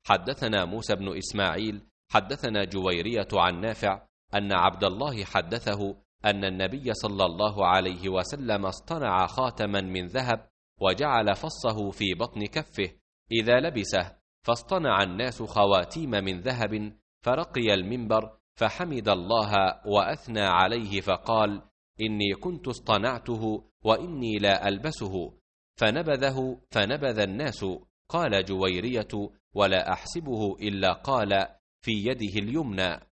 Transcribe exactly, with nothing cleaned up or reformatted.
حدثنا موسى بن إسماعيل حدثنا جويرية عن نافع أن عبد الله حدثه أن النبي صلى الله عليه وسلم اصطنع خاتما من ذهب وجعل فصه في بطن كفه إذا لبسه، فاصطنع الناس خواتيم من ذهب، فرقي المنبر فحمد الله وأثنى عليه فقال: إني كنت اصطنعته وإني لا ألبسه، فنبذه فنبذ الناس. قال جويرية: ولا أحسبه إلا قال في يده اليمنى.